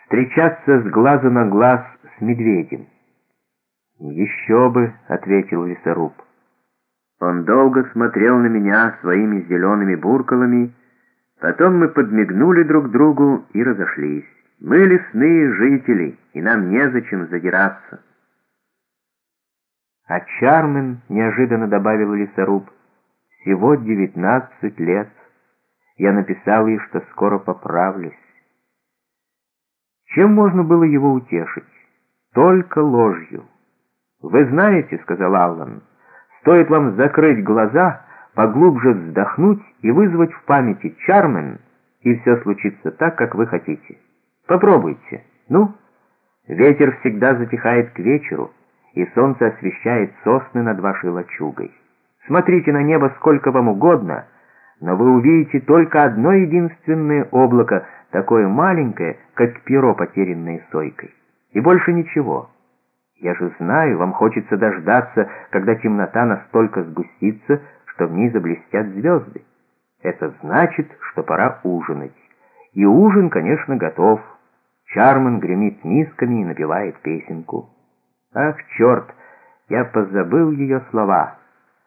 встречаться с глазу на глаз с медведем. «Еще бы», — ответил лесоруб. Он долго смотрел на меня своими зелеными буркалами, потом мы подмигнули друг другу и разошлись. Мы лесные жители, и нам незачем задираться. А Чармен, неожиданно добавил лесоруб, всего 19 лет. Я написал ей, что скоро поправлюсь. Чем можно было его утешить? Только ложью. «Вы знаете, — сказал Аллан, — стоит вам закрыть глаза, поглубже вздохнуть и вызвать в памяти Чармен, и все случится так, как вы хотите. Попробуйте. Ну, ветер всегда затихает к вечеру, и солнце освещает сосны над вашей лачугой. Смотрите на небо сколько вам угодно, но вы увидите только одно единственное облако, такое маленькое, как перо, потерянное сойкой. И больше ничего. Я же знаю, вам хочется дождаться, когда темнота настолько сгустится, что в ней заблестят звезды. Это значит, что пора ужинать. И ужин, конечно, готов. Чармен гремит мисками и напевает песенку. Ах, черт, я позабыл ее слова.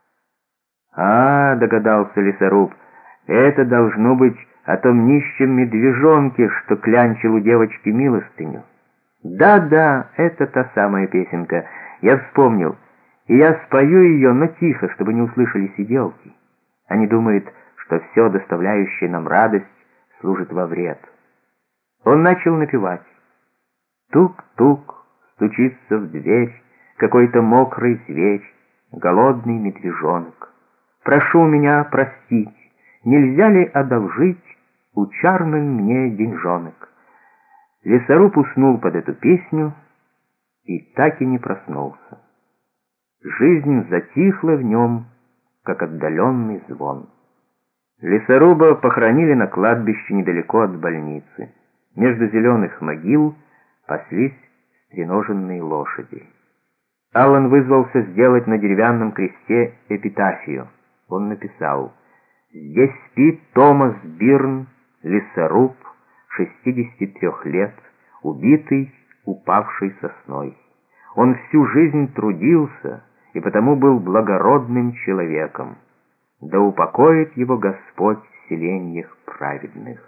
Догадался лесоруб, это должно быть о том нищем медвежонке, что клянчил у девочки милостыню. Да, это та самая песенка. Я вспомнил. И я спою ее, но тихо, чтобы не услышали сиделки. Они думают, что все, доставляющее нам радость, служит во вред. Он начал напевать. Тук-тук, стучится в дверь какой-то мокрый зверь, голодный медвежонок. Прошу меня простить, нельзя ли одолжить у Чармен мне деньжонок? Лесоруб уснул под эту песню и так и не проснулся. Жизнь затихла в нем, как отдаленный звон. Лесоруба похоронили на кладбище недалеко от больницы. Между зеленых могил паслись стреноженные лошади. Аллан вызвался сделать на деревянном кресте эпитафию. Он написал: «Здесь спит Томас Бирн, лесоруб, 63 лет, убитый упавшей сосной. Он всю жизнь трудился и потому был благородным человеком. Да упокоит его Господь в селеньях праведных».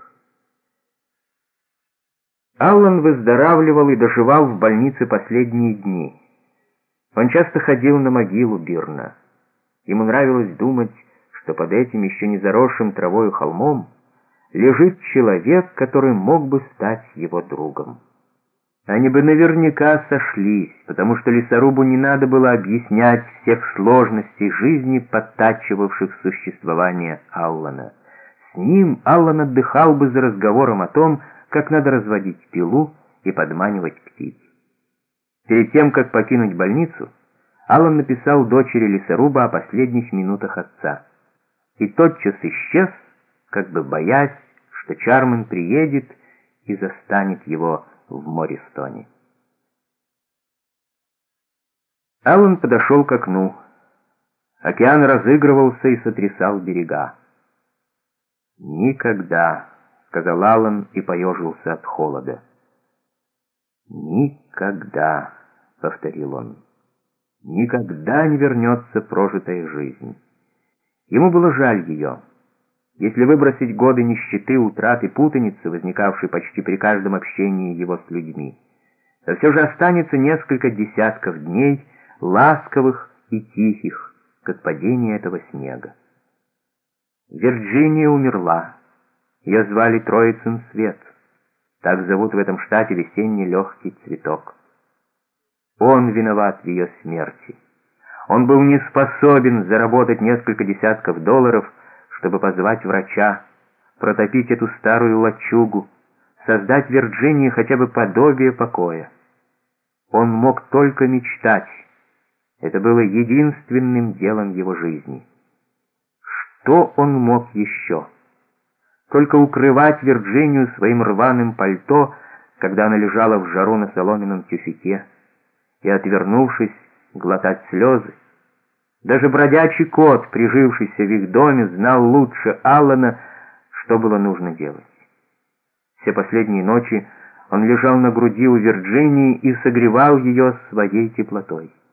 Аллан выздоравливал и доживал в больнице последние дни. Он часто ходил на могилу Бирна. Ему нравилось думать, что под этим еще не заросшим травою холмом лежит человек, который мог бы стать его другом. Они бы наверняка сошлись, потому что лесорубу не надо было объяснять всех сложностей жизни, подтачивавших существование Аллана. С ним Аллан отдыхал бы за разговором о том, как надо разводить пилу и подманивать птиц. Перед тем, как покинуть больницу, Аллан написал дочери лесоруба о последних минутах отца. И тотчас исчез, как бы боясь, что Чармен приедет и застанет его в Мористоне. Аллан подошел к окну. Океан разыгрывался и сотрясал берега. «Никогда», — сказал Аллан и поежился от холода. «Никогда», — повторил он, — «никогда не вернется прожитая жизнь». Ему было жаль ее. Если выбросить годы нищеты, утрат и путаницы, возникавшей почти при каждом общении его с людьми, то все же останется несколько десятков дней, ласковых и тихих, как падение этого снега. Вирджиния умерла. Ее звали Троицын Свет. Так зовут в этом штате весенний легкий цветок. Он виноват в ее смерти. Он был не способен заработать несколько десятков долларов, чтобы позвать врача, протопить эту старую лачугу, создать в Вирджинии хотя бы подобие покоя. Он мог только мечтать. Это было единственным делом его жизни. Что он мог еще? Только укрывать Вирджинию своим рваным пальто, когда она лежала в жару на соломенном тюфяке, и, отвернувшись, глотать слезы. Даже бродячий кот, прижившийся в их доме, знал лучше Аллана, что было нужно делать. Все последние ночи Он лежал на груди у Вирджинии и согревал ее своей теплотой.